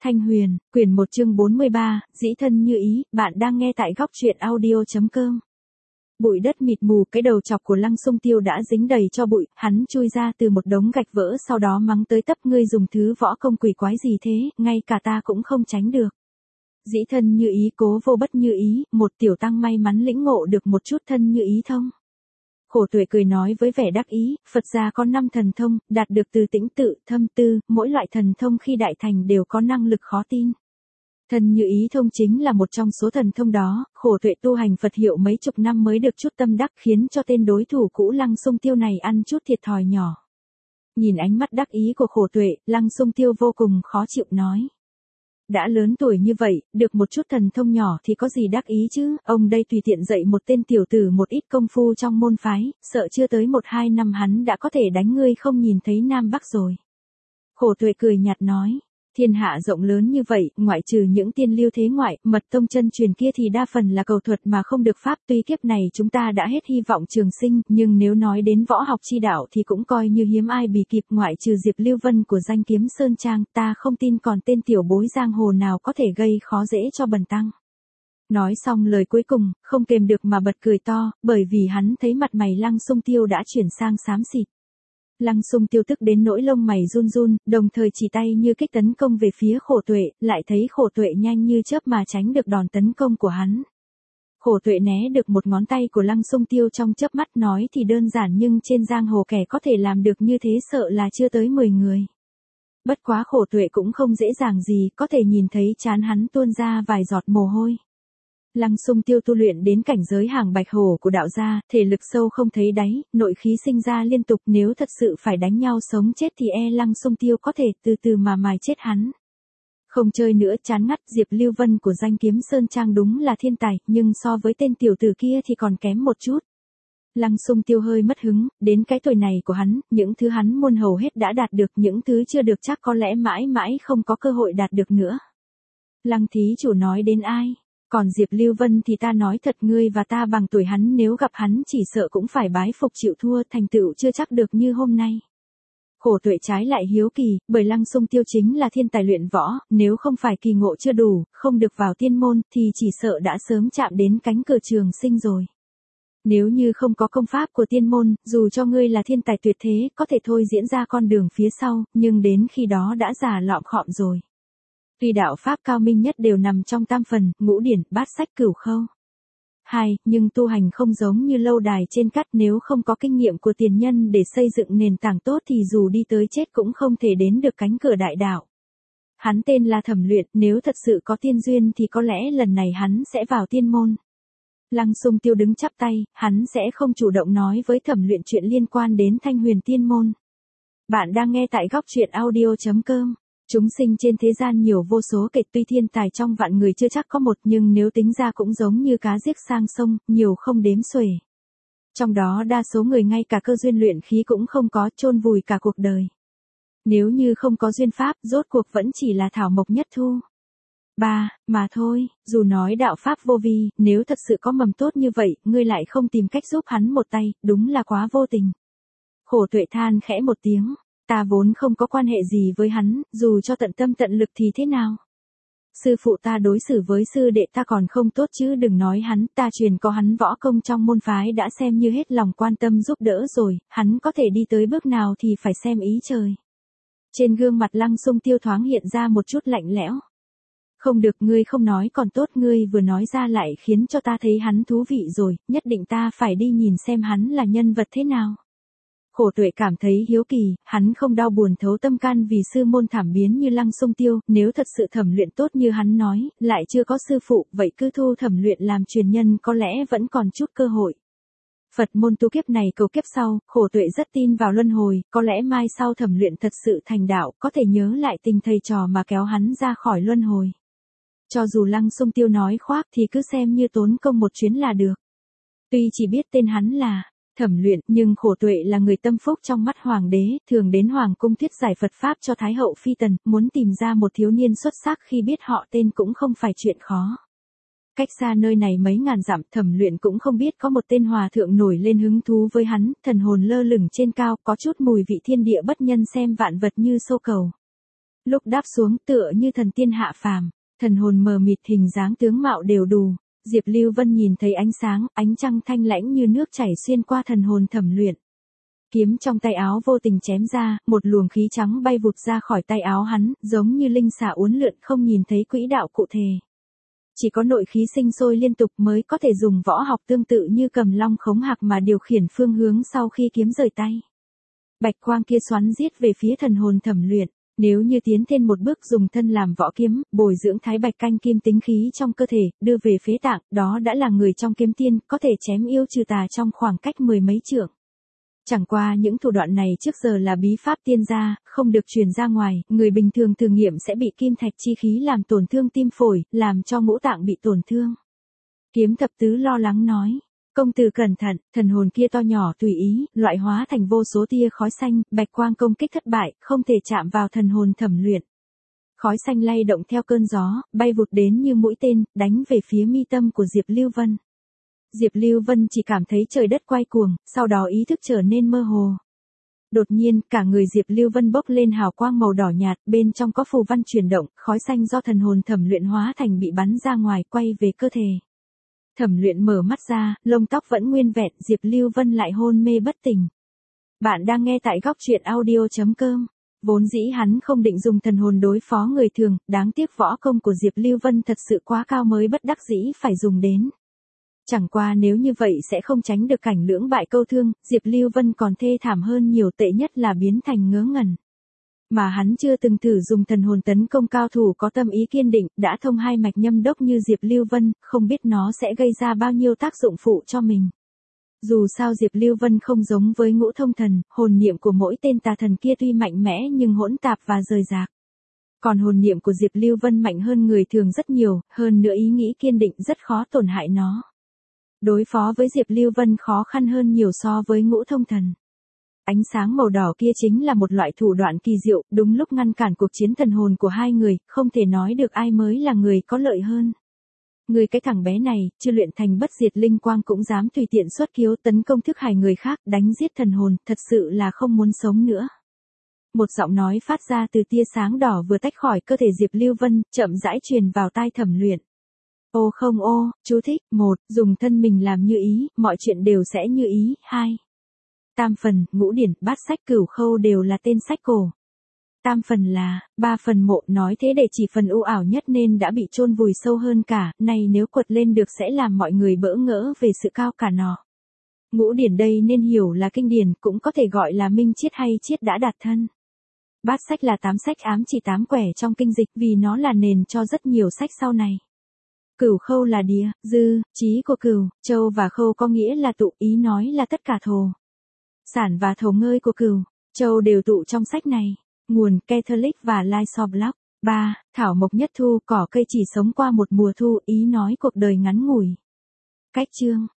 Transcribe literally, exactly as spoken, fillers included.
Thanh Huyền, quyển một chương bốn mươi ba, dĩ thân như ý, bạn đang nghe tại góc truyện audio.com. Bụi đất mịt mù, cái đầu chọc của Lăng Xung Tiêu đã dính đầy cho bụi, hắn chui ra từ một đống gạch vỡ sau đó mắng tới tấp, ngươi dùng thứ võ công quỷ quái gì thế, ngay cả ta cũng không tránh được. Dĩ thân như ý, cố vô bất như ý, một tiểu tăng may mắn lĩnh ngộ được một chút thân như ý thông. Khổ Tuệ cười nói với vẻ đắc ý, Phật gia có năm thần thông, đạt được từ tĩnh tự, thâm tư, mỗi loại thần thông khi đại thành đều có năng lực khó tin. Thân như ý thông chính là một trong số thần thông đó, Khổ Tuệ tu hành Phật hiệu mấy chục năm mới được chút tâm đắc, khiến cho tên đối thủ cũ Lăng Xung Tiêu này ăn chút thiệt thòi nhỏ. Nhìn ánh mắt đắc ý của Khổ Tuệ, Lăng Xung Tiêu vô cùng khó chịu nói. Đã lớn tuổi như vậy, được một chút thần thông nhỏ thì có gì đắc ý chứ, ông đây tùy tiện dạy một tên tiểu tử một ít công phu trong môn phái, sợ chưa tới một hai năm hắn đã có thể đánh ngươi không nhìn thấy Nam Bắc rồi. Khổ Tuệ cười nhạt nói, thiên hạ rộng lớn như vậy, ngoại trừ những tiên lưu thế ngoại, mật tông chân truyền kia thì đa phần là cầu thuật mà không được pháp, tuy kiếp này chúng ta đã hết hy vọng trường sinh, nhưng nếu nói đến võ học chi đạo thì cũng coi như hiếm ai bì kịp, ngoại trừ Diệp Lưu Vân của danh kiếm Sơn Trang, ta không tin còn tên tiểu bối giang hồ nào có thể gây khó dễ cho bần tăng. Nói xong lời cuối cùng, không kềm được mà bật cười to, bởi vì hắn thấy mặt mày Lăng Xung Tiêu đã chuyển sang xám xịt. Lăng Xung Tiêu tức đến nỗi lông mày run run, đồng thời chỉ tay như kích tấn công về phía Khổ Tuệ, lại thấy Khổ Tuệ nhanh như chớp mà tránh được đòn tấn công của hắn. Khổ Tuệ né được một ngón tay của Lăng Xung Tiêu trong chớp mắt, nói thì đơn giản nhưng trên giang hồ kẻ có thể làm được như thế sợ là chưa tới mười người. Bất quá Khổ Tuệ cũng không dễ dàng gì, có thể nhìn thấy trán hắn tuôn ra vài giọt mồ hôi. Lăng Xung Tiêu tu luyện đến cảnh giới hàng bạch hổ của đạo gia, thể lực sâu không thấy đáy, nội khí sinh ra liên tục, nếu thật sự phải đánh nhau sống chết thì e Lăng Xung Tiêu có thể từ từ mà mài chết hắn. Không chơi nữa, chán ngắt, Diệp Lưu Vân của danh kiếm Sơn Trang đúng là thiên tài, nhưng so với tên tiểu tử kia thì còn kém một chút. Lăng Xung Tiêu hơi mất hứng, đến cái tuổi này của hắn, những thứ hắn muốn hầu hết đã đạt được, những thứ chưa được chắc có lẽ mãi mãi không có cơ hội đạt được nữa. Lăng thí chủ nói đến ai? Còn Diệp Lưu Vân thì ta nói thật, ngươi và ta bằng tuổi hắn, nếu gặp hắn chỉ sợ cũng phải bái phục chịu thua, thành tựu chưa chắc được như hôm nay. Khổ Tuệ trái lại hiếu kỳ, bởi Lăng Xung Tiêu chính là thiên tài luyện võ, nếu không phải kỳ ngộ chưa đủ, không được vào tiên môn, thì chỉ sợ đã sớm chạm đến cánh cửa trường sinh rồi. Nếu như không có công pháp của tiên môn, dù cho ngươi là thiên tài tuyệt thế, có thể thôi diễn ra con đường phía sau, nhưng đến khi đó đã già lọm khọm rồi. Tuy đạo pháp cao minh nhất đều nằm trong tam phần, ngũ điển, bát sách, cửu khâu. Hai, nhưng tu hành không giống như lâu đài trên cát, nếu không có kinh nghiệm của tiền nhân để xây dựng nền tảng tốt thì dù đi tới chết cũng không thể đến được cánh cửa đại đạo. Hắn tên là Thẩm Luyện, nếu thật sự có tiên duyên thì có lẽ lần này hắn sẽ vào tiên môn. Lăng Xung Tiêu đứng chắp tay, hắn sẽ không chủ động nói với Thẩm Luyện chuyện liên quan đến Thanh Huyền tiên môn. Bạn đang nghe tại góc truyện audio.com. Chúng sinh trên thế gian nhiều vô số kể, tuy thiên tài trong vạn người chưa chắc có một, nhưng nếu tính ra cũng giống như cá giết sang sông, nhiều không đếm xuể. Trong đó đa số người ngay cả cơ duyên luyện khí cũng không có, chôn vùi cả cuộc đời. Nếu như không có duyên pháp, rốt cuộc vẫn chỉ là thảo mộc nhất thu. Ba, mà thôi, dù nói đạo pháp vô vi, nếu thật sự có mầm tốt như vậy, ngươi lại không tìm cách giúp hắn một tay, đúng là quá vô tình. Khổ Tuệ than khẽ một tiếng. Ta vốn không có quan hệ gì với hắn, dù cho tận tâm tận lực thì thế nào? Sư phụ ta đối xử với sư đệ ta còn không tốt chứ đừng nói hắn, ta truyền có hắn võ công trong môn phái đã xem như hết lòng quan tâm giúp đỡ rồi, hắn có thể đi tới bước nào thì phải xem ý trời. Trên gương mặt Lăng Xung Tiêu thoáng hiện ra một chút lạnh lẽo. Không được, ngươi không nói còn tốt, ngươi vừa nói ra lại khiến cho ta thấy hắn thú vị rồi, nhất định ta phải đi nhìn xem hắn là nhân vật thế nào. Khổ Tuệ cảm thấy hiếu kỳ, hắn không đau buồn thấu tâm can vì sư môn thảm biến như Lăng Xung Tiêu, nếu thật sự Thẩm Luyện tốt như hắn nói, lại chưa có sư phụ, vậy cứ thu Thẩm Luyện làm truyền nhân có lẽ vẫn còn chút cơ hội. Phật môn tu kiếp này cầu kiếp sau, Khổ Tuệ rất tin vào luân hồi, có lẽ mai sau Thẩm Luyện thật sự thành đạo, có thể nhớ lại tình thầy trò mà kéo hắn ra khỏi luân hồi. Cho dù Lăng Xung Tiêu nói khoác thì cứ xem như tốn công một chuyến là được. Tuy chỉ biết tên hắn là Thẩm Luyện, nhưng Khổ Tuệ là người tâm phúc trong mắt hoàng đế, thường đến hoàng cung thuyết giải Phật pháp cho Thái hậu phi tần, muốn tìm ra một thiếu niên xuất sắc khi biết họ tên cũng không phải chuyện khó. Cách xa nơi này mấy ngàn dặm, Thẩm Luyện cũng không biết có một tên hòa thượng nổi lên hứng thú với hắn, thần hồn lơ lửng trên cao, có chút mùi vị thiên địa bất nhân xem vạn vật như sâu cầu. Lúc đáp xuống tựa như thần tiên hạ phàm, thần hồn mờ mịt hình dáng tướng mạo đều đủ. Diệp Lưu Vân nhìn thấy ánh sáng, ánh trăng thanh lãnh như nước chảy xuyên qua thần hồn thẩm luyện. Kiếm trong tay áo vô tình chém ra, một luồng khí trắng bay vụt ra khỏi tay áo hắn, giống như linh xà uốn lượn không nhìn thấy quỹ đạo cụ thể. Chỉ có nội khí sinh sôi liên tục mới có thể dùng võ học tương tự như cầm long khống hạc mà điều khiển phương hướng sau khi kiếm rời tay. Bạch quang kia xoắn giết về phía thần hồn thẩm luyện. Nếu như tiến thêm một bước dùng thân làm võ kiếm, bồi dưỡng thái bạch canh kim tính khí trong cơ thể, đưa về phế tạng, đó đã là người trong kiếm tiên, có thể chém yêu trừ tà trong khoảng cách mười mấy trượng. Chẳng qua những thủ đoạn này trước giờ là bí pháp tiên gia, không được truyền ra ngoài, người bình thường thử nghiệm sẽ bị kim thạch chi khí làm tổn thương tim phổi, làm cho ngũ tạng bị tổn thương. Kiếm thập tứ lo lắng nói. Công tử cẩn thận, thần hồn kia to nhỏ tùy ý, loại hóa thành vô số tia khói xanh, bạch quang công kích thất bại, không thể chạm vào thần hồn thẩm luyện. Khói xanh lay động theo cơn gió, bay vụt đến như mũi tên, đánh về phía mi tâm của Diệp Lưu Vân. Diệp Lưu Vân chỉ cảm thấy trời đất quay cuồng, sau đó ý thức trở nên mơ hồ. Đột nhiên, cả người Diệp Lưu Vân bốc lên hào quang màu đỏ nhạt, bên trong có phù văn chuyển động, khói xanh do thần hồn thẩm luyện hóa thành bị bắn ra ngoài, quay về cơ thể. Thẩm luyện mở mắt ra, lông tóc vẫn nguyên vẹn, Diệp Lưu Vân lại hôn mê bất tỉnh. Bạn đang nghe tại góc truyện audio chấm com. Vốn dĩ hắn không định dùng thần hồn đối phó người thường, đáng tiếc võ công của Diệp Lưu Vân thật sự quá cao mới bất đắc dĩ phải dùng đến. Chẳng qua nếu như vậy sẽ không tránh được cảnh lưỡng bại câu thương, Diệp Lưu Vân còn thê thảm hơn nhiều, tệ nhất là biến thành ngớ ngẩn. Mà hắn chưa từng thử dùng thần hồn tấn công cao thủ có tâm ý kiên định, đã thông hai mạch nhâm đốc như Diệp Lưu Vân, không biết nó sẽ gây ra bao nhiêu tác dụng phụ cho mình. Dù sao Diệp Lưu Vân không giống với ngũ thông thần, hồn niệm của mỗi tên tà thần kia tuy mạnh mẽ nhưng hỗn tạp và rời rạc. Còn hồn niệm của Diệp Lưu Vân mạnh hơn người thường rất nhiều, hơn nữa ý nghĩ kiên định rất khó tổn hại nó. Đối phó với Diệp Lưu Vân khó khăn hơn nhiều so với ngũ thông thần. Ánh sáng màu đỏ kia chính là một loại thủ đoạn kỳ diệu, đúng lúc ngăn cản cuộc chiến thần hồn của hai người, không thể nói được ai mới là người có lợi hơn. Người cái thằng bé này, chưa luyện thành bất diệt linh quang cũng dám tùy tiện xuất kiếu tấn công thức hải người khác, đánh giết thần hồn, thật sự là không muốn sống nữa. Một giọng nói phát ra từ tia sáng đỏ vừa tách khỏi cơ thể Diệp Lưu Vân, chậm rãi truyền vào tai thẩm luyện. Ô không ô, chú thích, một, dùng thân mình làm như ý, mọi chuyện đều sẽ như ý, hai. Tam phần, ngũ điển, bát sách cửu khâu đều là tên sách cổ. Tam phần là, ba phần mộ, nói thế để chỉ phần u ảo nhất nên đã bị chôn vùi sâu hơn cả, này nếu quật lên được sẽ làm mọi người bỡ ngỡ về sự cao cả nó. Ngũ điển đây nên hiểu là kinh điển, cũng có thể gọi là minh triết hay triết đã đạt thân. Bát sách là tám sách ám chỉ tám quẻ trong kinh dịch vì nó là nền cho rất nhiều sách sau này. Cửu khâu là địa, dư, trí của cửu, châu và khâu có nghĩa là tụ, ý nói là tất cả thổ. Sản và thổ ngơi của cửu, châu đều tụ trong sách này. Nguồn Catholic và Lysoblog. ba. Thảo mộc nhất thu, cỏ cây chỉ sống qua một mùa thu, ý nói cuộc đời ngắn ngủi. Cách chương.